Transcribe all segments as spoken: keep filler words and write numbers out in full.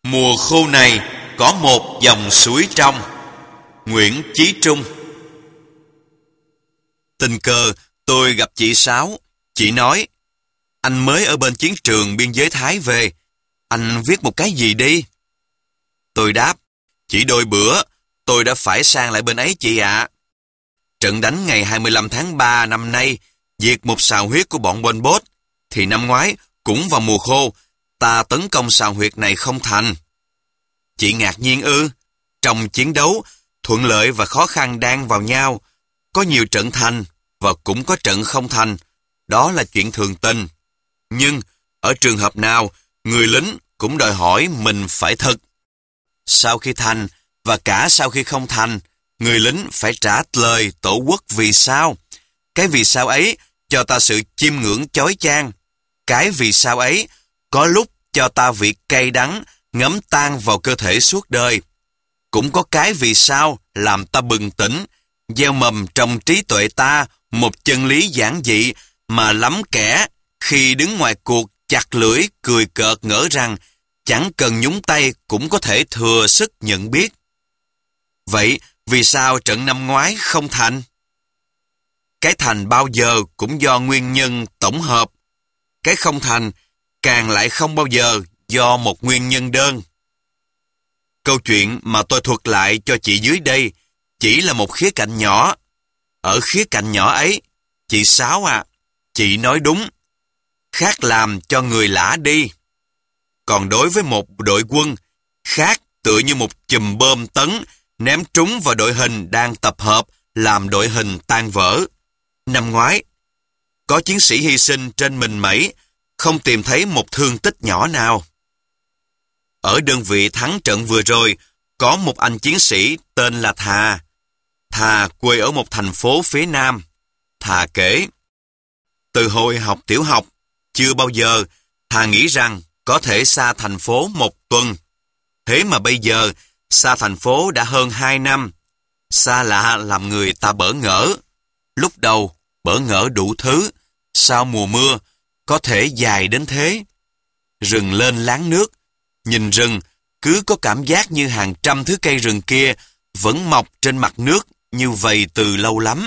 Mùa khô này có một dòng suối trong. Nguyễn Chí Trung. Tình cờ tôi gặp chị Sáu. Chị nói: anh mới ở bên chiến trường biên giới Thái về, anh viết một cái gì đi? Tôi đáp: chỉ đôi bữa tôi đã phải sang lại bên ấy chị ạ. Trận đánh ngày hai mươi lăm tháng ba năm nay diệt một sào huyết của bọn Pol Pot, thì năm ngoái cũng vào mùa khô ta tấn công sào huyệt này không thành. Chị ngạc nhiên ư? Trong chiến đấu, thuận lợi và khó khăn đang vào nhau. Có nhiều trận thành và cũng có trận không thành. Đó là chuyện thường tình. Nhưng ở trường hợp nào, người lính cũng đòi hỏi mình phải thực. Sau khi thành và cả sau khi không thành, người lính phải trả lời tổ quốc vì sao. Cái vì sao ấy cho ta sự chiêm ngưỡng chói chang. Cái vì sao ấy có lúc cho ta vị cay đắng ngấm tan vào cơ thể suốt đời. Cũng có cái vì sao làm ta bừng tỉnh, gieo mầm trong trí tuệ ta một chân lý giản dị mà lắm kẻ khi đứng ngoài cuộc chặt lưỡi cười cợt ngỡ rằng chẳng cần nhúng tay cũng có thể thừa sức nhận biết. Vậy vì sao trận năm ngoái không thành? Cái thành bao giờ cũng do nguyên nhân tổng hợp. Cái không thành càng lại không bao giờ do một nguyên nhân đơn. Câu chuyện mà tôi thuật lại cho chị dưới đây chỉ là một khía cạnh nhỏ. Ở khía cạnh nhỏ ấy, chị Sáu à, chị nói đúng. Khác làm cho người lã đi. Còn đối với một đội quân, khác tựa như một chùm bom tấn ném trúng vào đội hình đang tập hợp làm đội hình tan vỡ. Năm ngoái, có chiến sĩ hy sinh trên mình Mẩy, không tìm thấy một thương tích nhỏ nào. Ở đơn vị thắng trận vừa rồi, có một anh chiến sĩ tên là Thà. Thà quê ở một thành phố phía Nam. Thà kể: từ hồi học tiểu học, chưa bao giờ Thà nghĩ rằng có thể xa thành phố một tuần. Thế mà bây giờ, xa thành phố đã hơn hai năm. Xa lạ làm người ta bỡ ngỡ. Lúc đầu, bỡ ngỡ đủ thứ. Sau mùa mưa, có thể dài đến thế. Rừng lên láng nước. Nhìn rừng, cứ có cảm giác như hàng trăm thứ cây rừng kia vẫn mọc trên mặt nước như vậy từ lâu lắm.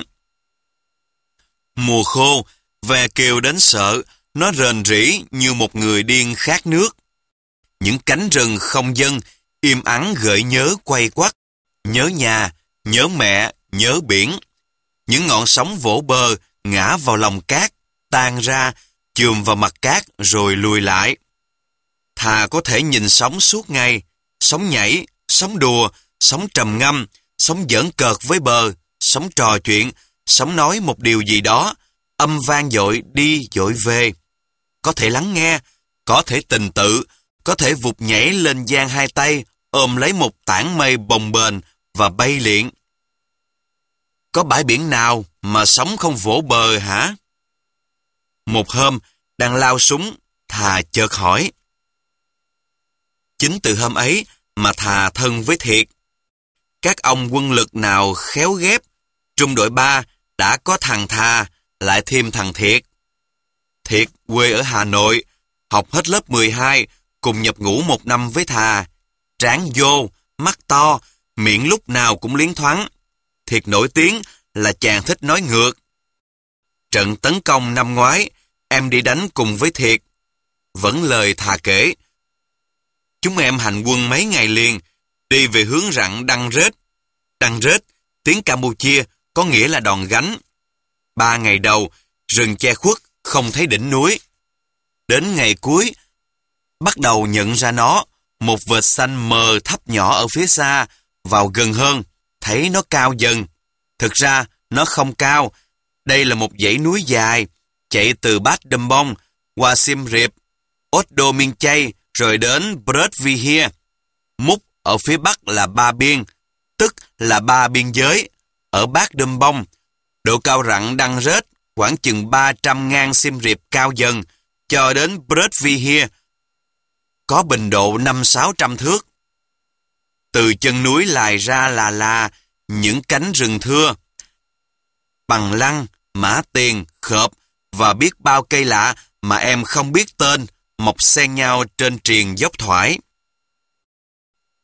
Mùa khô, ve kêu đến sợ, nó rền rĩ như một người điên khát nước. Những cánh rừng không dân, im ắng gợi nhớ quay quắt. Nhớ nhà, nhớ mẹ, nhớ biển. Những ngọn sóng vỗ bờ, ngã vào lòng cát, tan ra, chườm vào mặt cát rồi lùi lại. Thà có thể nhìn sóng suốt ngày, sóng nhảy, sóng đùa, sóng trầm ngâm, sóng giỡn cợt với bờ, sóng trò chuyện, sóng nói một điều gì đó, âm vang dội đi dội về. Có thể lắng nghe, có thể tình tự, có thể vụt nhảy lên giang hai tay, ôm lấy một tảng mây bồng bềnh và bay liệng. Có bãi biển nào mà sóng không vỗ bờ hả? Một hôm, đang lao súng, Thà chợt hỏi. Chính từ hôm ấy mà Thà thân với Thiệt. Các ông quân lực nào khéo ghép, trung đội ba đã có thằng Thà, lại thêm thằng Thiệt. Thiệt quê ở Hà Nội, học hết lớp mười hai, cùng nhập ngũ một năm với Thà. Trán vô, mắt to, miệng lúc nào cũng liến thoáng. Thiệt nổi tiếng là chàng thích nói ngược. Trận tấn công năm ngoái, em đi đánh cùng với Thiệt. Vẫn lời Thà kể. Chúng em hành quân mấy ngày liền, đi về hướng rặng Đăng Rết. Đăng Rết, tiếng Campuchia, có nghĩa là đòn gánh. Ba ngày đầu, rừng che khuất, không thấy đỉnh núi. Đến ngày cuối, bắt đầu nhận ra nó, một vệt xanh mờ thấp nhỏ ở phía xa, vào gần hơn, thấy nó cao dần. Thực ra, nó không cao. Đây là một dãy núi dài, chạy từ Bát Đâm Bông, qua Siem Reap, Ốt Đô Miên Chay, rồi đến Brớt Vihia. Múc ở phía bắc là Ba Biên, tức là ba biên giới. Ở Bát Đâm Bông, độ cao rặng Đăng Rết khoảng chừng ba trăm ngang Siem Reap cao dần, cho đến Brớt Vihia, có bình độ năm sáu trăm thước. Từ chân núi lài ra là là những cánh rừng thưa, bằng lăng, mã tiền, khợp và biết bao cây lạ mà em không biết tên, mọc xen nhau trên triền dốc thoải.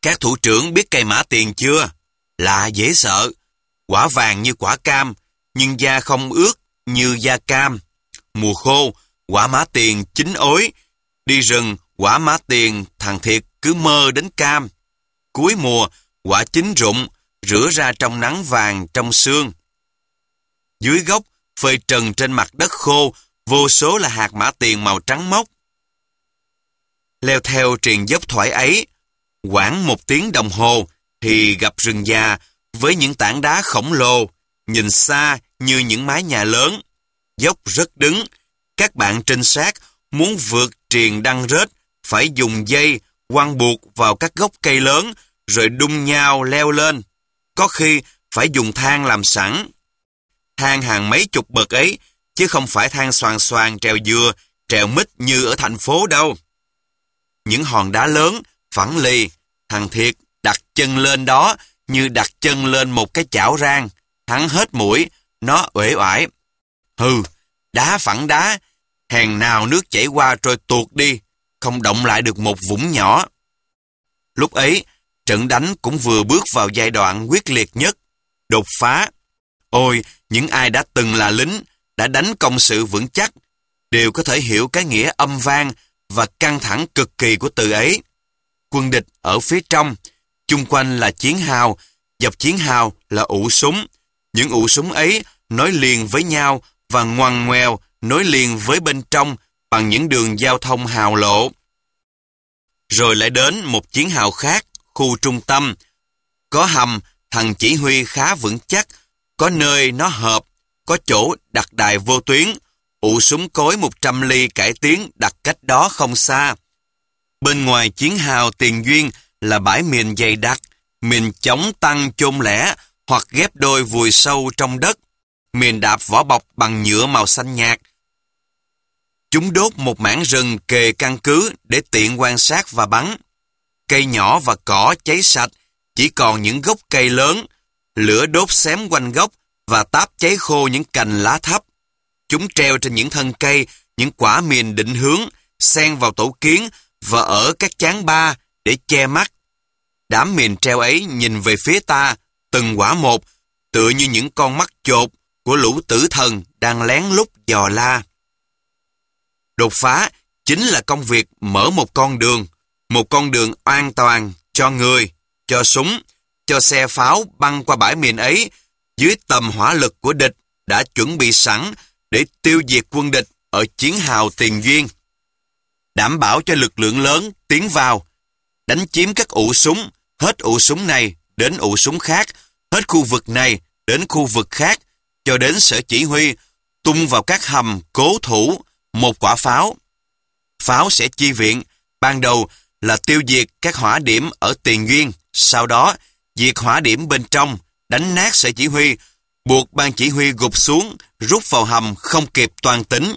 Các thủ trưởng biết cây mã tiền chưa? Lạ dễ sợ. Quả vàng như quả cam, nhưng da không ướt như da cam. Mùa khô, quả mã tiền chín ối. Đi rừng, quả mã tiền thằng Thiệt cứ mơ đến cam. Cuối mùa, quả chín rụng, rửa ra trong nắng vàng trong sương. Dưới gốc, phơi trần trên mặt đất khô, vô số là hạt mã tiền màu trắng mốc. Leo theo triền dốc thoải ấy, khoảng một tiếng đồng hồ thì gặp rừng già với những tảng đá khổng lồ, nhìn xa như những mái nhà lớn. Dốc rất đứng, các bạn trinh sát muốn vượt triền đăng rết phải dùng dây quăng buộc vào các gốc cây lớn rồi đung nhau leo lên. Có khi phải dùng thang làm sẵn. Thang hàng mấy chục bậc ấy, chứ không phải thang xoàn xoàn trèo dừa, trèo mít như ở thành phố đâu. Những hòn đá lớn, phẳng lì, thằng Thiệt đặt chân lên đó như đặt chân lên một cái chảo rang. Hắn hết mũi, nó uể oải. Hừ, đá phẳng đá, hèn nào nước chảy qua trôi tuột đi, không động lại được một vũng nhỏ. Lúc ấy, trận đánh cũng vừa bước vào giai đoạn quyết liệt nhất, đột phá. Ôi, những ai đã từng là lính, đã đánh công sự vững chắc, đều có thể hiểu cái nghĩa âm vang và căng thẳng cực kỳ của từ ấy. Quân địch ở phía trong, chung quanh là chiến hào, dọc chiến hào là ụ súng. Những ụ súng ấy nối liền với nhau và ngoằn ngoèo nối liền với bên trong bằng những đường giao thông hào lộ. Rồi lại đến một chiến hào khác, khu trung tâm. Có hầm, thằng chỉ huy khá vững chắc, có nơi nó hợp, có chỗ đặt đài vô tuyến, ụ súng cối một trăm ly cải tiến đặt cách đó không xa. Bên ngoài chiến hào tiền duyên là bãi mìn dày đặc, mìn chống tăng chôn lẻ hoặc ghép đôi vùi sâu trong đất, mìn đạp vỏ bọc bằng nhựa màu xanh nhạt. Chúng đốt một mảng rừng kề căn cứ để tiện quan sát và bắn. Cây nhỏ và cỏ cháy sạch, chỉ còn những gốc cây lớn. Lửa đốt xém quanh gốc và táp cháy khô những cành lá thấp. Chúng treo trên những thân cây, những quả mìn định hướng, xen vào tổ kiến và ở các chán ba để che mắt. Đám mìn treo ấy nhìn về phía ta, từng quả một, tựa như những con mắt chột của lũ tử thần đang lén lút dò la. Đột phá chính là công việc mở một con đường, một con đường an toàn cho người, cho súng, cho xe pháo băng qua bãi mìn ấy dưới tầm hỏa lực của địch đã chuẩn bị sẵn để tiêu diệt quân địch ở chiến hào tiền duyên. Đảm bảo cho lực lượng lớn tiến vào, đánh chiếm các ụ súng, hết ụ súng này đến ụ súng khác, hết khu vực này đến khu vực khác, cho đến sở chỉ huy, tung vào các hầm cố thủ một quả pháo. Pháo sẽ chi viện, ban đầu là tiêu diệt các hỏa điểm ở tiền duyên, sau đó diệt hỏa điểm bên trong, đánh nát sở chỉ huy, buộc ban chỉ huy gục xuống, rút vào hầm không kịp toàn tính.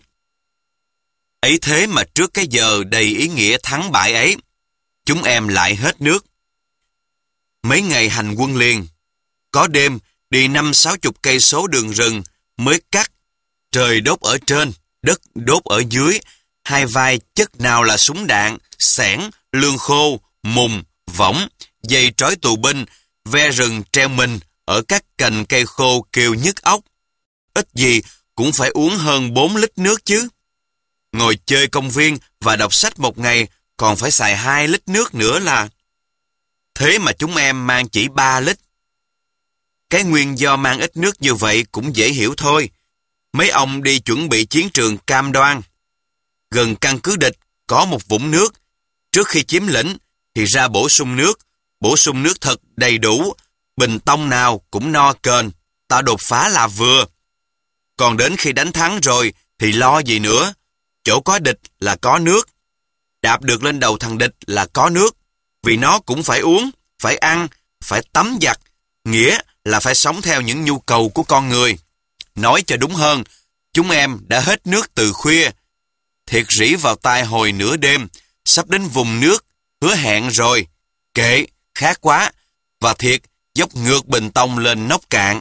Ấy thế mà trước cái giờ đầy ý nghĩa thắng bại ấy, chúng em lại hết nước. Mấy ngày hành quân liền, có đêm đi năm sáu chục cây số đường rừng mới cắt, trời đốt ở trên, đất đốt ở dưới, hai vai chất nào là súng đạn, xẻng, lương khô, mùng, võng, dây trói tù binh, ve rừng treo mình ở các cành cây khô kêu nhức óc. Ít gì cũng phải uống hơn bốn lít nước chứ. Ngồi chơi công viên và đọc sách một ngày còn phải xài hai lít nước nữa là. Thế mà chúng em mang chỉ ba lít. Cái nguyên do mang ít nước như vậy cũng dễ hiểu thôi. Mấy ông đi chuẩn bị chiến trường Cam Đoan. Gần căn cứ địch có một vũng nước. Trước khi chiếm lĩnh thì ra bổ sung nước. Bổ sung nước thật đầy đủ. Bình tông nào cũng no kền. Ta đột phá là vừa. Còn đến khi đánh thắng rồi thì lo gì nữa. Chỗ có địch là có nước. Đạp được lên đầu thằng địch là có nước. Vì nó cũng phải uống, phải ăn, phải tắm giặt. Nghĩa là phải sống theo những nhu cầu của con người. Nói cho đúng hơn, chúng em đã hết nước từ khuya. Thiệt rỉ vào tai hồi nửa đêm, sắp đến vùng nước, hứa hẹn rồi. Kệ, khát quá. Và Thiệt dốc ngược bình tông lên nóc cạn.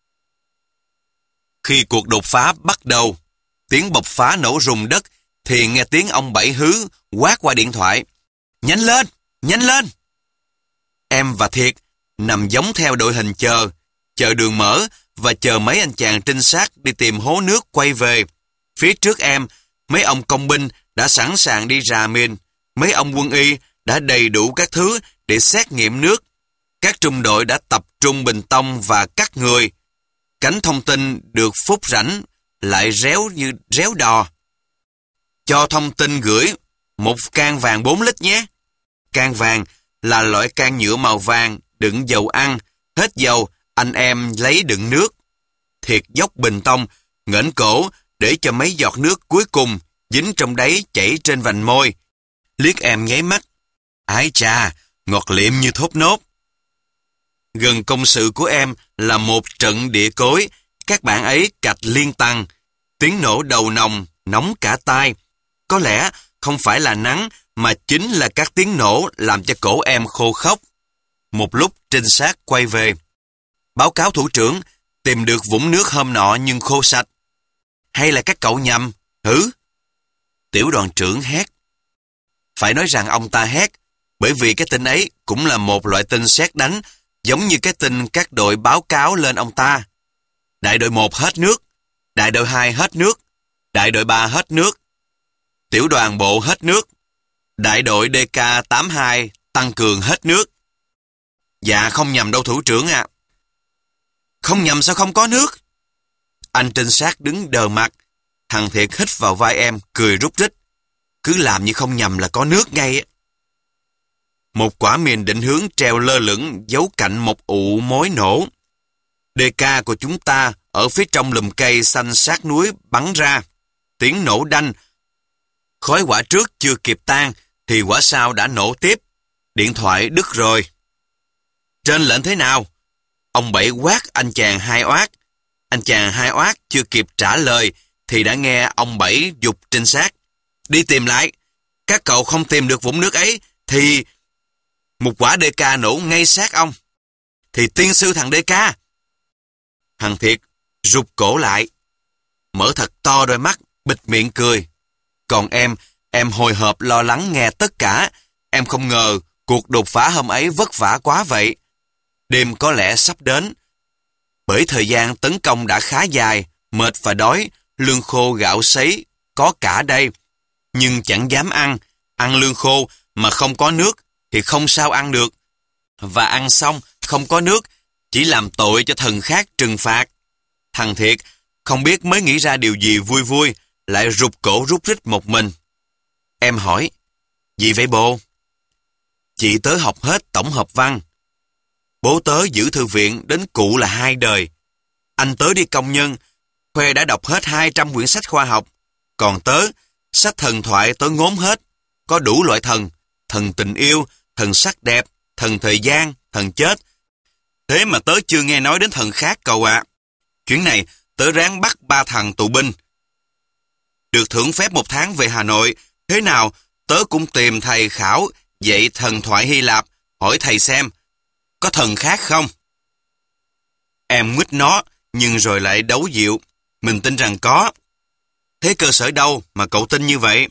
Khi cuộc đột phá bắt đầu, tiếng bộc phá nổ rùng đất, thì nghe tiếng ông Bảy Hứ quát qua điện thoại. Nhanh lên, nhanh lên! Em và Thiệt nằm giống theo đội hình chờ, chờ đường mở và chờ mấy anh chàng trinh sát đi tìm hố nước quay về. Phía trước em, mấy ông công binh đã sẵn sàng đi rà mìn, mấy ông quân y đã đầy đủ các thứ để xét nghiệm nước. Các trung đội đã tập trung bình tông và cắt người. Cánh thông tin được phúc rảnh lại réo như réo đò. Cho thông tin gửi một can vàng bốn lít nhé. Can vàng là loại can nhựa màu vàng đựng dầu ăn. Hết dầu, anh em lấy đựng nước. Thiệt dốc bình tông, nghển cổ để cho mấy giọt nước cuối cùng dính trong đáy chảy trên vành môi. Liếc em nháy mắt. Ái chà, ngọt liệm như thốt nốt. Gần công sự của em là một trận địa cối. Các bạn ấy cạch liên tăng. Tiếng nổ đầu nòng, nóng cả tai. Có lẽ không phải là nắng, mà chính là các tiếng nổ làm cho cổ em khô khốc. Một lúc trinh sát quay về. Báo cáo thủ trưởng, tìm được vũng nước hôm nọ nhưng khô sạch. Hay là các cậu nhầm, hử? Tiểu đoàn trưởng hét. Phải nói rằng ông ta hét, bởi vì cái tin ấy cũng là một loại tin sét đánh, giống như cái tin các đội báo cáo lên ông ta. Đại đội một hết nước, đại đội hai hết nước, đại đội ba hết nước, tiểu đoàn bộ hết nước, đại đội đê ca tám hai tăng cường hết nước. Dạ không nhầm đâu thủ trưởng ạ. À. Không nhầm sao không có nước? Anh trinh sát đứng đờ mặt. Thằng Thiệt hít vào vai em, cười rúc rích. Cứ làm như không nhầm là có nước ngay. Một quả mìn định hướng treo lơ lửng giấu cạnh một ụ mối nổ. đê ca của chúng ta ở phía trong lùm cây xanh sát núi bắn ra. Tiếng nổ đanh. Khói quả trước chưa kịp tan thì quả sau đã nổ tiếp. Điện thoại đứt rồi. Trên lệnh thế nào? Ông Bảy quát anh chàng Hai Oát. Anh chàng Hai Oát chưa kịp trả lời thì đã nghe ông Bảy giục trinh sát. Đi tìm lại. Các cậu không tìm được vũng nước ấy thì một quả đê ca nổ ngay sát ông. Thì tiên sư thằng đê ca. Thằng Thiệt rụt cổ lại. Mở thật to đôi mắt, bịt miệng cười. Còn em, em hồi hộp lo lắng nghe tất cả. Em không ngờ cuộc đột phá hôm ấy vất vả quá vậy. Đêm có lẽ sắp đến. Bởi thời gian tấn công đã khá dài, mệt và đói, lương khô gạo sấy có cả đây. Nhưng chẳng dám ăn. Ăn lương khô mà không có nước thì không sao ăn được. Và ăn xong không có nước chỉ làm tội cho thần khác trừng phạt. Thằng Thiệt không biết mới nghĩ ra điều gì vui vui, lại rụt cổ rút rít một mình. Em hỏi, gì vậy bố? Chị tớ học hết tổng hợp văn. Bố tớ giữ thư viện đến cụ là hai đời. Anh tớ đi công nhân, khoe đã đọc hết hai trăm quyển sách khoa học. Còn tớ, sách thần thoại tớ ngốn hết. Có đủ loại thần, thần tình yêu, thần sắc đẹp, thần thời gian, thần chết. Thế mà tớ chưa nghe nói đến thần khác cậu ạ. À. Chuyến này tớ ráng bắt ba thằng tù binh. Được thưởng phép một tháng về Hà Nội, thế nào tớ cũng tìm thầy khảo dạy thần thoại Hy Lạp, hỏi thầy xem, có thần khác không? Em nguyết nó, nhưng rồi lại đấu dịu, mình tin rằng có. Thế cơ sở đâu mà cậu tin như vậy?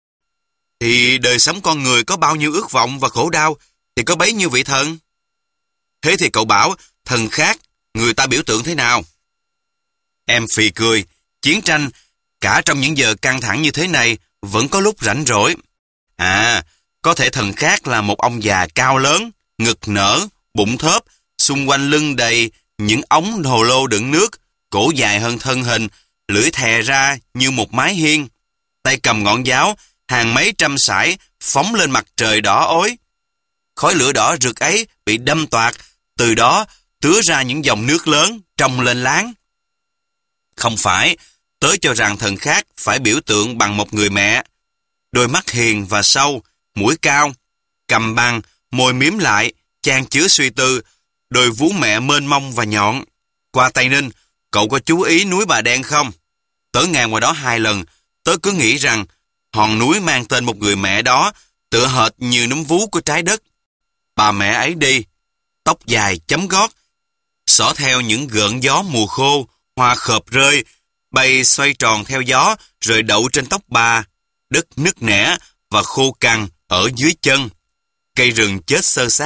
Thì đời sống con người có bao nhiêu ước vọng và khổ đau, thì có bấy nhiêu vị thần. Thế thì cậu bảo thần khác, người ta biểu tượng thế nào? Em phì cười, chiến tranh, cả trong những giờ căng thẳng như thế này, vẫn có lúc rảnh rỗi. À, có thể thần khác là một ông già cao lớn, ngực nở, bụng thớp, xung quanh lưng đầy những ống hồ lô đựng nước, cổ dài hơn thân hình, lưỡi thè ra như một mái hiên, tay cầm ngọn giáo, hàng mấy trăm sải phóng lên mặt trời đỏ ối. Khói lửa đỏ rực ấy bị đâm toạc, từ đó tứa ra những dòng nước lớn trông lên láng. Không phải, tớ cho rằng thần khác phải biểu tượng bằng một người mẹ. Đôi mắt hiền và sâu, mũi cao, cầm bằng, môi miếm lại, chan chứa suy tư, đôi vú mẹ mênh mông và nhọn. Qua Tây Ninh, cậu có chú ý núi Bà Đen không? Tớ ngang qua đó hai lần, tớ cứ nghĩ rằng hòn núi mang tên một người mẹ đó tựa hệt như núm vú của trái đất. Bà mẹ ấy đi, tóc dài chấm gót, xỏ theo những gợn gió mùa khô, hoa khợp rơi, bay xoay tròn theo gió rồi đậu trên tóc bà. Đất nứt nẻ và khô cằn ở dưới chân. Cây rừng chết xơ xác,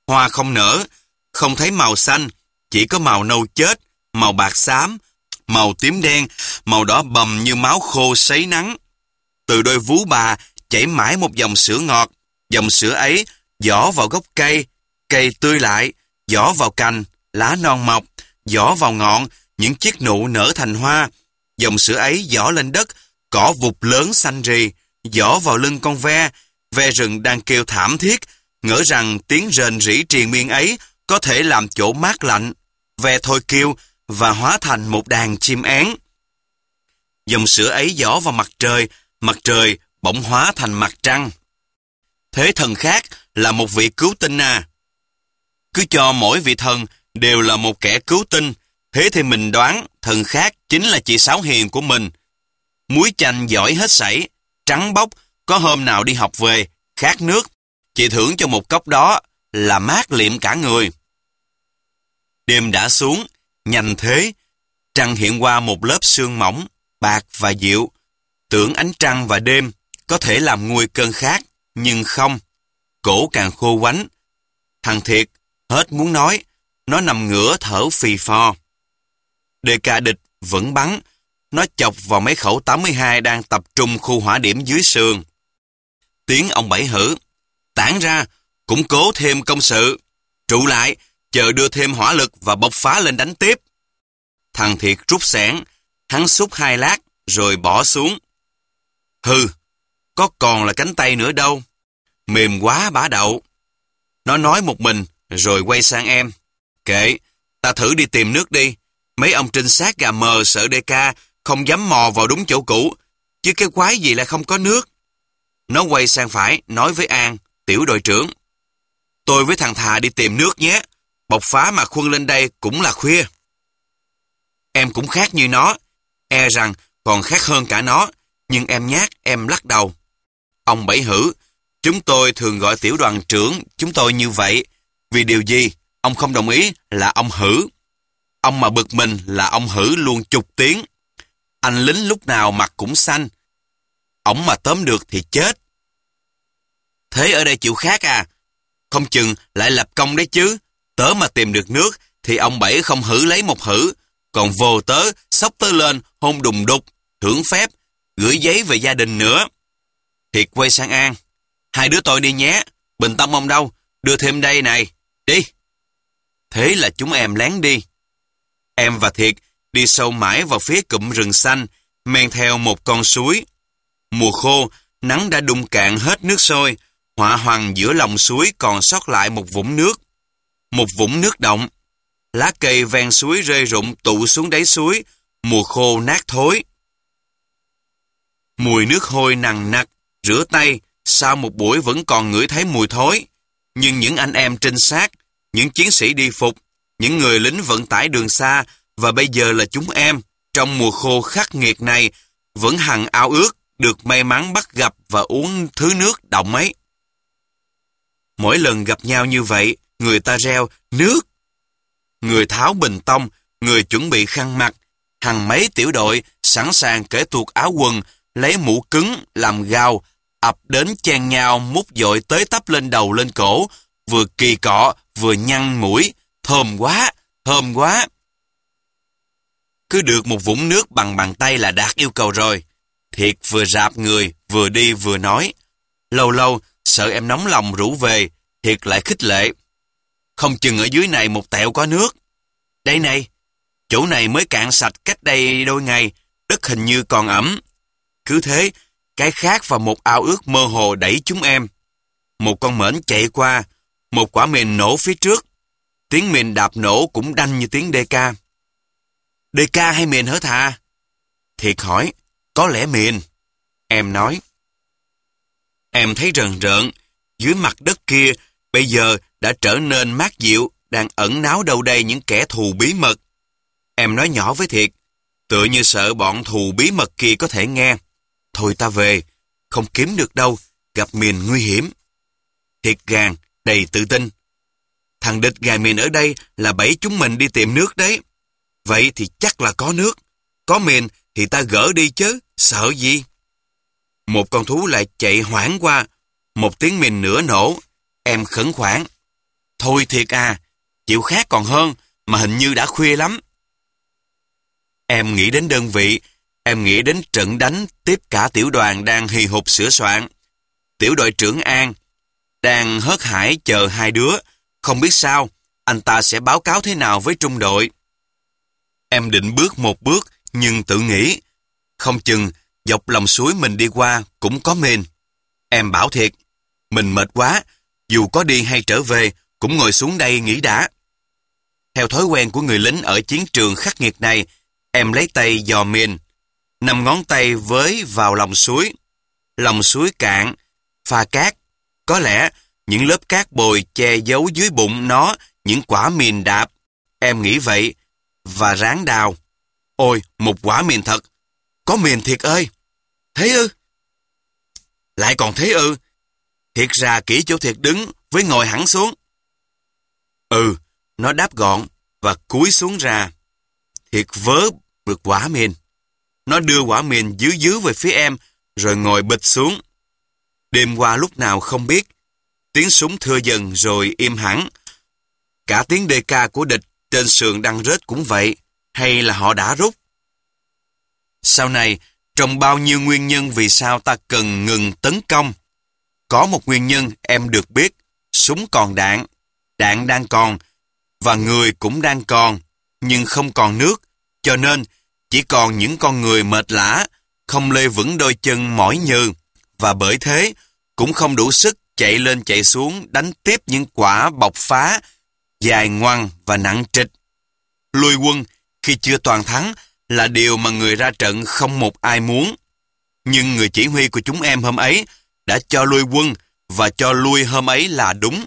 Hoa không nở, không thấy màu xanh, chỉ có màu nâu chết, màu bạc xám, màu tím đen, màu đỏ bầm như máu khô sấy nắng. Từ đôi vú bà chảy mãi một dòng sữa ngọt, dòng sữa ấy giỏ vào gốc cây, cây tươi lại, giỏ vào cành, lá non mọc, giỏ vào ngọn, những chiếc nụ nở thành hoa. Dòng sữa ấy giỏ lên đất, cỏ vụt lớn xanh rì, giỏ vào lưng con ve, ve rừng đang kêu thảm thiết, ngỡ rằng tiếng rền rỉ triền miên ấy có thể làm chỗ mát lạnh. Ve thôi kêu và hóa thành một đàn chim én. Dòng sữa ấy giỏ vào mặt trời, mặt trời bỗng hóa thành mặt trăng. Thế thần khác là một vị cứu tinh à? Cứ cho mỗi vị thần đều là một kẻ cứu tinh, thế thì mình đoán thần khác chính là chị Sáu Hiền của mình. Muối chanh giỏi hết sảy, trắng bóc, có hôm nào đi học về, khát nước, chị thưởng cho một cốc đó là mát liệm cả người. Đêm đã xuống, nhanh thế, trăng hiện qua một lớp sương mỏng, bạc và dịu. Tưởng ánh trăng và đêm có thể làm nguôi cơn khát, nhưng không, cổ càng khô quánh. Thằng Thiệt hết muốn nói, nó nằm ngửa thở phì phò. đê ca địch vẫn bắn, nó chọc vào mấy khẩu tám mươi hai đang tập trung khu hỏa điểm dưới sườn. Tiếng ông Bảy hử, tản ra, củng cố thêm công sự, trụ lại, chờ đưa thêm hỏa lực và bộc phá lên đánh tiếp. Thằng Thiệt rút xẻng, hắn xúc hai lát rồi bỏ xuống. Hừ, có còn là cánh tay nữa đâu, mềm quá bả đậu. Nó nói một mình rồi quay sang em. Kệ, ta thử đi tìm nước đi. Mấy ông trinh sát gà mờ sợ đê ca không dám mò vào đúng chỗ cũ, chứ cái quái gì là không có nước. Nó quay sang phải nói với An, tiểu đội trưởng. Tôi với thằng Thà đi tìm nước nhé, bộc phá mà khuân lên đây cũng là khuya. Em cũng khác như nó, e rằng còn khác hơn cả nó, nhưng em nhát, em lắc đầu. Ông Bảy hử, chúng tôi thường gọi tiểu đoàn trưởng chúng tôi như vậy, vì điều gì ông không đồng ý là ông hử. Ông mà bực mình là ông hử luôn chục tiếng. Anh lính lúc nào mặt cũng xanh. Ổng mà tóm được thì chết. Thế ở đây chịu khác à? Không chừng lại lập công đấy chứ. Tớ mà tìm được nước thì ông Bảy không hử lấy một hử, còn vô tớ xốc tớ lên hôn đùng đục, thưởng phép, gửi giấy về gia đình nữa. Thiệt quay sang An. Hai đứa tôi đi nhé. Bình Tâm ông đâu? Đưa thêm đây này. Đi. Thế là chúng em lén đi. Em và Thiệt đi sâu mãi vào phía cụm rừng xanh, men theo một con suối. Mùa khô, nắng đã đun cạn hết nước sôi, họa hoằng giữa lòng suối còn sót lại một vũng nước. Một vũng nước động. Lá cây ven suối rơi rụng tụ xuống đáy suối, mùa khô nát thối. Mùi nước hôi nằng nặc, rửa tay, sau một buổi vẫn còn ngửi thấy mùi thối. Nhưng những anh em trinh sát, những chiến sĩ đi phục, những người lính vận tải đường xa, và bây giờ là chúng em, trong mùa khô khắc nghiệt này, vẫn hằng ao ước được may mắn bắt gặp và uống thứ nước động ấy. Mỗi lần gặp nhau như vậy, người ta reo nước. Người tháo bình tông, người chuẩn bị khăn mặt, hằng mấy tiểu đội sẵn sàng cởi tuột áo quần, lấy mũ cứng làm gao, ập đến chen nhau mút dội tới tấp lên đầu lên cổ, vừa kỳ cọ vừa nhăn mũi, thơm quá, thơm quá. Cứ được một vũng nước bằng bàn tay là đạt yêu cầu rồi. Thiệt vừa rạp người, vừa đi vừa nói. Lâu lâu, sợ em nóng lòng rủ về, Thiệt lại khích lệ. Không chừng ở dưới này một tẹo có nước. Đây này, chỗ này mới cạn sạch cách đây đôi ngày, đất hình như còn ẩm. Cứ thế, cái khát và một ao ước mơ hồ đẩy chúng em. Một con mểnh chạy qua, một quả mìn nổ phía trước. Tiếng mìn đạp nổ cũng đanh như tiếng đê ca. đê ca hay mìn hả Thà? Thiệt hỏi, có lẽ mìn. Em nói. Em thấy rờn rợn, dưới mặt đất kia bây giờ đã trở nên mát dịu, đang ẩn náu đâu đây những kẻ thù bí mật. Em nói nhỏ với Thiệt, tựa như sợ bọn thù bí mật kia có thể nghe. Thôi ta về, không kiếm được đâu, gặp mìn nguy hiểm. Thiệt gàn, đầy tự tin. Thằng địch gài mìn ở đây là bẫy chúng mình đi tìm nước đấy. Vậy thì chắc là có nước. Có mìn thì ta gỡ đi chứ, sợ gì? Một con thú lại chạy hoảng qua, một tiếng mìn nữa nổ. Em khẩn khoản. Thôi thiệt à, chịu khác còn hơn, mà hình như đã khuya lắm. Em nghĩ đến đơn vị, em nghĩ đến trận đánh tiếp cả tiểu đoàn đang hì hục sửa soạn. Tiểu đội trưởng An đang hớt hải chờ hai đứa, không biết sao, anh ta sẽ báo cáo thế nào với trung đội. Em định bước một bước, nhưng tự nghĩ, không chừng dọc lòng suối mình đi qua cũng có mìn. Em bảo thiệt, mình mệt quá, dù có đi hay trở về, cũng ngồi xuống đây nghỉ đã. Theo thói quen của người lính ở chiến trường khắc nghiệt này, em lấy tay dò mìn, năm ngón tay với vào lòng suối. Lòng suối cạn, pha cát, có lẽ những lớp cát bồi che giấu dưới bụng nó những quả mìn đạp. Em nghĩ vậy, và ráng đào. Ôi, một quả mìn thật, có mìn thiệt ơi. Thế ư? Lại còn thế ư? Thiệt ra kỹ chỗ thiệt đứng với ngồi hẳn xuống. Ừ, nó đáp gọn và cúi xuống ra. Thiệt vớ được quả mìn. Nó đưa quả mìn dưới dưới về phía em, rồi ngồi bịch xuống. Đêm qua lúc nào không biết, tiếng súng thưa dần rồi im hẳn. Cả tiếng đê ca của địch trên sườn đang rết cũng vậy, hay là họ đã rút? Sau này, trong bao nhiêu nguyên nhân vì sao ta cần ngừng tấn công. Có một nguyên nhân em được biết, súng còn đạn, đạn đang còn, và người cũng đang còn, nhưng không còn nước, cho nên chỉ còn những con người mệt lả, không lê vững đôi chân mỏi nhừ, và bởi thế cũng không đủ sức chạy lên chạy xuống đánh tiếp những quả bọc phá, dài ngoằng và nặng trịch. Lui quân khi chưa toàn thắng là điều mà người ra trận không một ai muốn. Nhưng người chỉ huy của chúng em hôm ấy đã cho lui quân, và cho lui hôm ấy là đúng.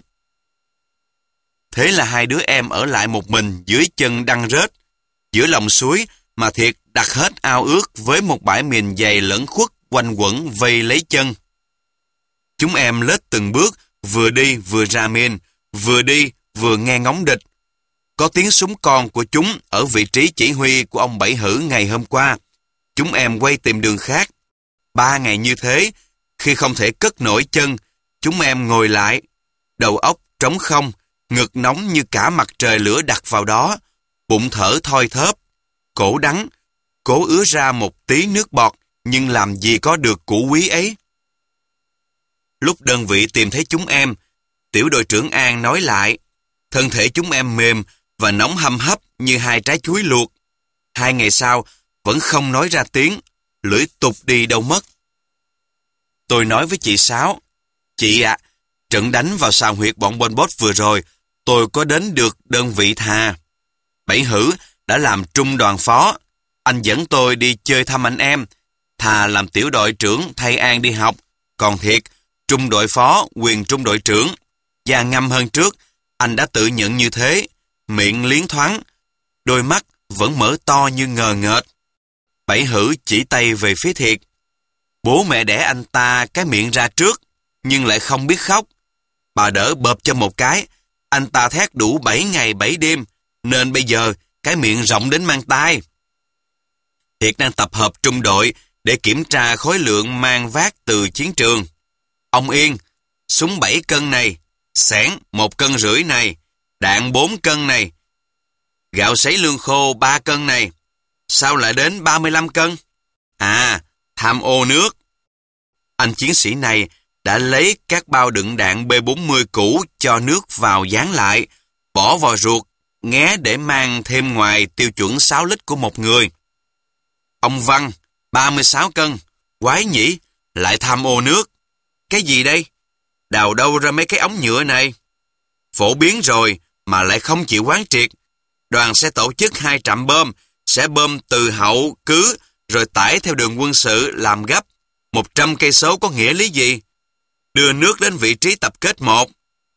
Thế là hai đứa em ở lại một mình dưới chân đăng rết, giữa lòng suối mà thiệt đặt hết ao ước với một bãi mìn dày lẫn khuất quanh quẩn vây lấy chân. Chúng em lết từng bước, vừa đi vừa ra mìn, vừa đi vừa nghe ngóng địch. Có tiếng súng con của chúng ở vị trí chỉ huy của ông Bảy Hử ngày hôm qua. Chúng em quay tìm đường khác. Ba ngày như thế, khi không thể cất nổi chân, chúng em ngồi lại, đầu óc trống không, ngực nóng như cả mặt trời lửa đặt vào đó, bụng thở thoi thóp, cổ đắng, cố ứa ra một tí nước bọt, nhưng làm gì có được củ quý ấy. Lúc đơn vị tìm thấy chúng em, tiểu đội trưởng An nói lại, thân thể chúng em mềm và nóng hâm hấp như hai trái chuối luộc. Hai ngày sau, vẫn không nói ra tiếng, lưỡi tụt đi đâu mất. Tôi nói với chị Sáu, chị ạ, à, trận đánh vào sào huyệt bọn Pol Pot vừa rồi, tôi có đến được đơn vị thà. Bảy Hử đã làm trung đoàn phó, anh dẫn tôi đi chơi thăm anh em, thà làm tiểu đội trưởng thay An đi học, còn thiệt, trung đội phó quyền trung đội trưởng. Da ngăm hơn trước, anh đã tự nhận như thế, miệng liến thoáng, đôi mắt vẫn mở to như ngờ ngợt. Bảy Hử chỉ tay về phía Thiệt. Bố mẹ đẻ anh ta cái miệng ra trước, nhưng lại không biết khóc. Bà đỡ bợp cho một cái, anh ta thét đủ bảy ngày bảy đêm, nên bây giờ cái miệng rộng đến mang tai. Thiệt đang tập hợp trung đội để kiểm tra khối lượng mang vác từ chiến trường. Ông Yên, súng bảy cân này, xẻng một cân rưỡi này, đạn bốn cân này, gạo sấy lương khô ba cân này, sao lại đến ba mươi lăm cân? À, tham ô nước. Anh chiến sĩ này đã lấy các bao đựng đạn B bốn mươi cũ cho nước vào dán lại, bỏ vào ruột, nghé để mang thêm ngoài tiêu chuẩn sáu lít của một người. Ông Văn, ba mươi sáu cân, quái nhỉ, lại tham ô nước. Cái gì đây? Đào đâu ra mấy cái ống nhựa này? Phổ biến rồi mà lại không chịu quán triệt. Đoàn sẽ tổ chức hai trạm bơm, sẽ bơm từ Hậu Cứ rồi tải theo đường quân sự làm gấp. một trăm cây số có nghĩa lý gì? Đưa nước đến vị trí tập kết một.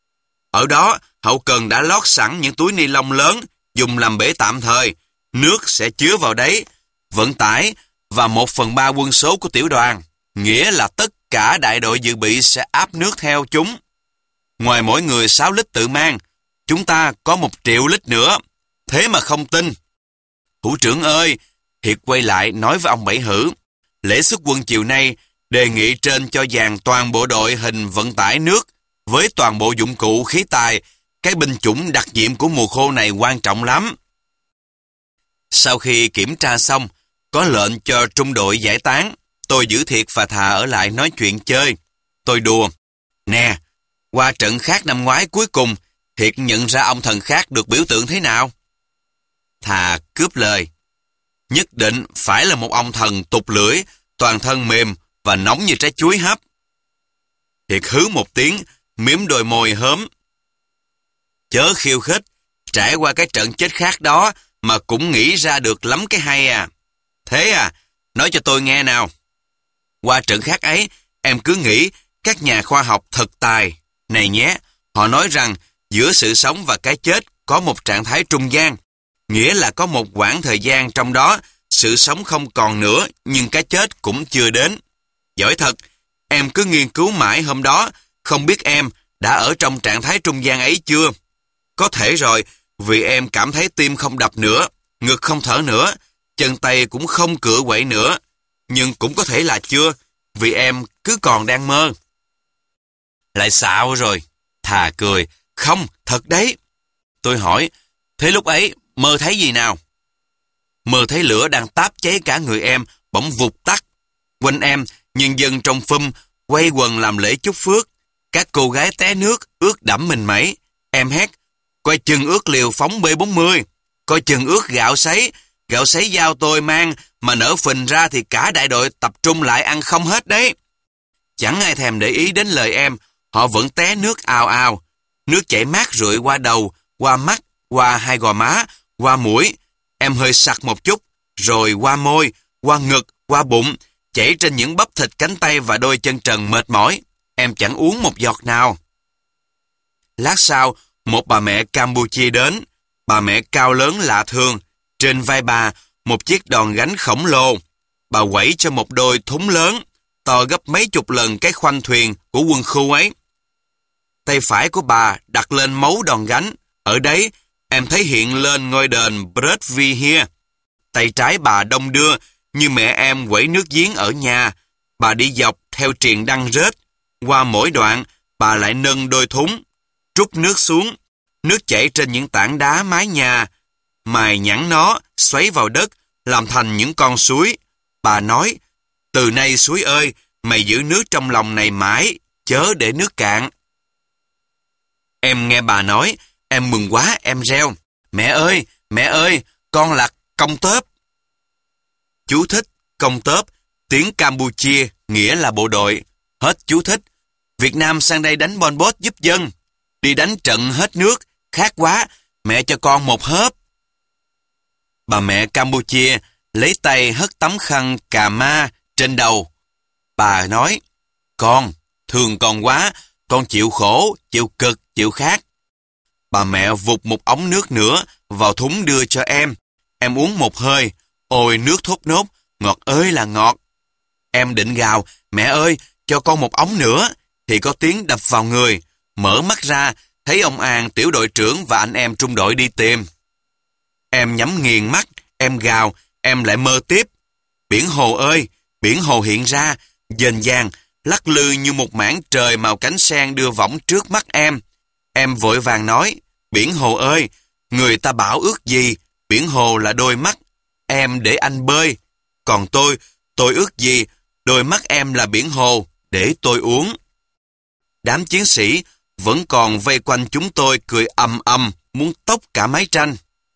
Ở đó, hậu cần đã lót sẵn những túi ni lông lớn dùng làm bể tạm thời. Nước sẽ chứa vào đấy, vận tải và một phần ba quân số của tiểu đoàn. Nghĩa là tất cả đại đội dự bị sẽ áp nước theo chúng. Ngoài mỗi người sáu lít tự mang, chúng ta có một triệu lít nữa. Thế mà không tin. Thủ trưởng ơi, Hiệp quay lại nói với ông Bảy Hử, lễ xuất quân chiều nay đề nghị trên cho dàn toàn bộ đội hình vận tải nước với toàn bộ dụng cụ khí tài Cái binh chủng đặc nhiệm của mùa khô này quan trọng lắm. Sau khi kiểm tra xong, có lệnh cho trung đội giải tán. Tôi giữ thiệt và thà ở lại nói chuyện chơi. Tôi đùa. Nè, qua trận khác năm ngoái cuối cùng, Thiệt nhận ra ông thần khác được biểu tượng thế nào? Thà cướp lời. Nhất định phải là một ông thần tục lưỡi, toàn thân mềm và nóng như trái chuối hấp. Thiệt hứ một tiếng, miếm đôi môi hớm. Chớ khiêu khích, trải qua cái trận chết khác đó mà cũng nghĩ ra được lắm cái hay à. Thế à, nói cho tôi nghe nào. Qua trận khác ấy, em cứ nghĩ các nhà khoa học thật tài. Này nhé, họ nói rằng giữa sự sống và cái chết có một trạng thái trung gian. Nghĩa là có một quãng thời gian trong đó sự sống không còn nữa nhưng cái chết cũng chưa đến. Giỏi thật, em cứ nghiên cứu mãi hôm đó, không biết em đã ở trong trạng thái trung gian ấy chưa? Có thể rồi, vì em cảm thấy tim không đập nữa, ngực không thở nữa, chân tay cũng không cựa quậy nữa. Nhưng cũng có thể là chưa, vì em cứ còn đang mơ. Lại xạo rồi. Thà cười. Không, thật đấy. Tôi hỏi, thế lúc ấy mơ thấy gì nào? Mơ thấy lửa đang táp cháy cả người em, bỗng vụt tắt. Quanh em, nhân dân trong phum quay quần làm lễ chúc phước. Các cô gái té nước, ướt đẫm mình mẩy. Em hét, coi chừng ướt liều phóng B bốn mươi, coi chừng ướt gạo sấy, gạo sấy giao tôi mang, mà nở phình ra thì cả đại đội tập trung lại ăn không hết đấy. Chẳng ai thèm để ý đến lời em, họ vẫn té nước ào ào. Nước chảy mát rượi qua đầu, qua mắt, qua hai gò má, qua mũi. Em hơi sặc một chút, rồi qua môi, qua ngực, qua bụng, chảy trên những bắp thịt cánh tay và đôi chân trần mệt mỏi. Em chẳng uống một giọt nào. Lát sau, một bà mẹ Campuchia đến. Bà mẹ cao lớn lạ thường. Trên vai bà, một chiếc đòn gánh khổng lồ. Bà quẩy cho một đôi thúng lớn, to gấp mấy chục lần cái khoanh thuyền của quân khu ấy. Tay phải của bà đặt lên mấu đòn gánh. Ở đấy, em thấy hiện lên ngôi đền Bredvihia. Tay trái bà đong đưa, như mẹ em quẩy nước giếng ở nhà. Bà đi dọc theo triền đăng rết. Qua mỗi đoạn, bà lại nâng đôi thúng, trút nước xuống. Nước chảy trên những tảng đá mái nhà. Mài nhẵn nó, xoáy vào đất, làm thành những con suối. Bà nói, từ nay suối ơi, mày giữ nước trong lòng này mãi, chớ để nước cạn. Em nghe bà nói, em mừng quá, em reo. Mẹ ơi, mẹ ơi, con là công tớp. Chú thích, công tớp, tiếng Campuchia, nghĩa là bộ đội. Hết chú thích. Việt Nam sang đây đánh Pol Pot giúp dân. Đi đánh trận hết nước, khát quá, mẹ cho con một hớp. Bà mẹ Campuchia lấy tay hất tấm khăn cà ma trên đầu. Bà nói, con, thương con quá, con chịu khổ, chịu cực, chịu khát. Bà mẹ vụt một ống nước nữa vào thúng đưa cho em. Em uống một hơi, ôi nước thốt nốt, ngọt ơi là ngọt. Em định gào, mẹ ơi, cho con một ống nữa, thì có tiếng đập vào người. Mở mắt ra, thấy ông An, tiểu đội trưởng và anh em trung đội đi tìm. Em nhắm nghiền mắt, em gào, em lại mơ tiếp. Biển hồ ơi, biển hồ hiện ra, dền dàng, lắc lư như một mảng trời màu cánh sen đưa võng trước mắt em. Em vội vàng nói, biển hồ ơi, người ta bảo ước gì, biển hồ là đôi mắt, em để anh bơi. Còn tôi, tôi ước gì, đôi mắt em là biển hồ, để tôi uống. Đám chiến sĩ vẫn còn vây quanh chúng tôi cười ầm ầm, muốn tốc cả mái tranh.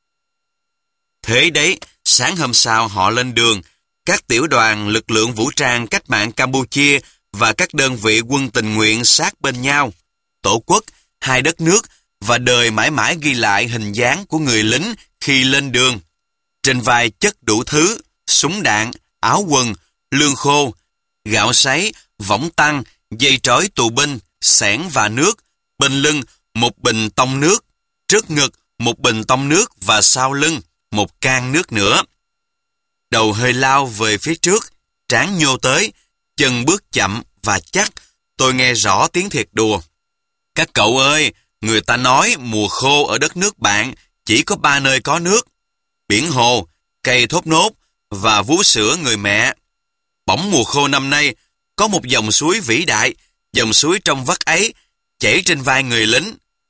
Thế đấy, sáng hôm sau họ lên đường, các tiểu đoàn lực lượng vũ trang cách mạng Campuchia và các đơn vị quân tình nguyện sát bên nhau. Tổ quốc, hai đất nước và đời mãi mãi ghi lại hình dáng của người lính khi lên đường. Trên vai chất đủ thứ, súng đạn, áo quần, lương khô, gạo sấy, võng tăng, dây trói tù binh, xẻng và nước. Bên lưng, một bình tông nước. Trước ngực, một bình tông nước và sau lưng, một can nước nữa. Đầu hơi lao về phía trước, trán nhô tới, chân bước chậm và chắc. Tôi nghe rõ tiếng thiệt đùa. Các cậu ơi, người ta nói mùa khô ở đất nước bạn chỉ có ba nơi có nước. Biển hồ, cây thốt nốt và vú sữa người mẹ. Bỗng mùa khô năm nay, có một dòng suối vĩ đại, dòng suối trong vắt ấy, chảy trên vai người lính.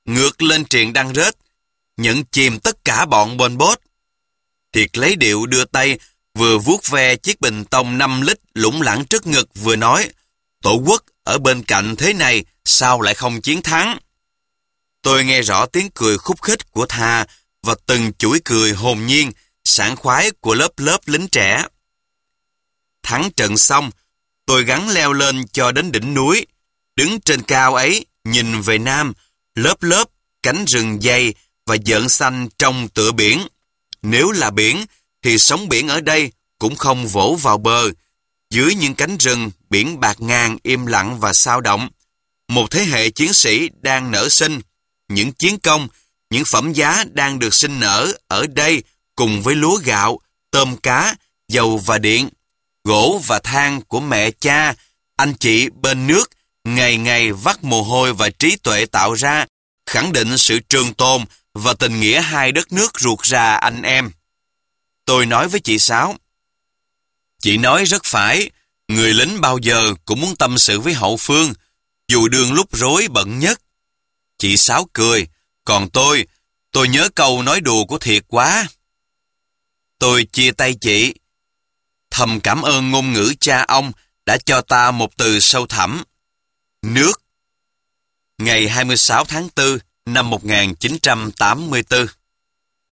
ngược lên triền Đăng Rết, nhận chìm tất cả bọn Pol Pot. Thiệt lấy điệu đưa tay, vừa vuốt ve chiếc bình tông năm lít lủng lẳng trước ngực vừa nói, tổ quốc ở bên cạnh thế này sao lại không chiến thắng. Tôi nghe rõ tiếng cười khúc khích của Tha và từng chuỗi cười hồn nhiên, sảng khoái của lớp lớp lính trẻ. Thắng trận xong, tôi gắng leo lên cho đến đỉnh núi. Đứng trên cao ấy, nhìn về nam, lớp lớp cánh rừng dày và dợn xanh trong tựa biển. Nếu là biển, thì sóng biển ở đây cũng không vỗ vào bờ. Dưới những cánh rừng, biển bạt ngàn im lặng và sao động. Một thế hệ chiến sĩ đang nở sinh. Những chiến công, những phẩm giá đang được sinh nở ở đây cùng với lúa gạo, tôm cá, dầu và điện, gỗ và than của mẹ cha, anh chị bên nước, ngày ngày vắt mồ hôi và trí tuệ tạo ra, khẳng định sự trường tồn và tình nghĩa hai đất nước ruột rà anh em. Tôi nói với chị Sáu, chị nói rất phải, người lính bao giờ cũng muốn tâm sự với hậu phương, dù đương lúc rối bận nhất. Chị Sáu cười, còn tôi, tôi nhớ câu nói đùa của Thiệt quá. Tôi chia tay chị, thầm cảm ơn ngôn ngữ cha ông đã cho ta một từ sâu thẳm, nước. Ngày hai mươi sáu tháng tư năm một nghìn chín trăm tám mươi tư.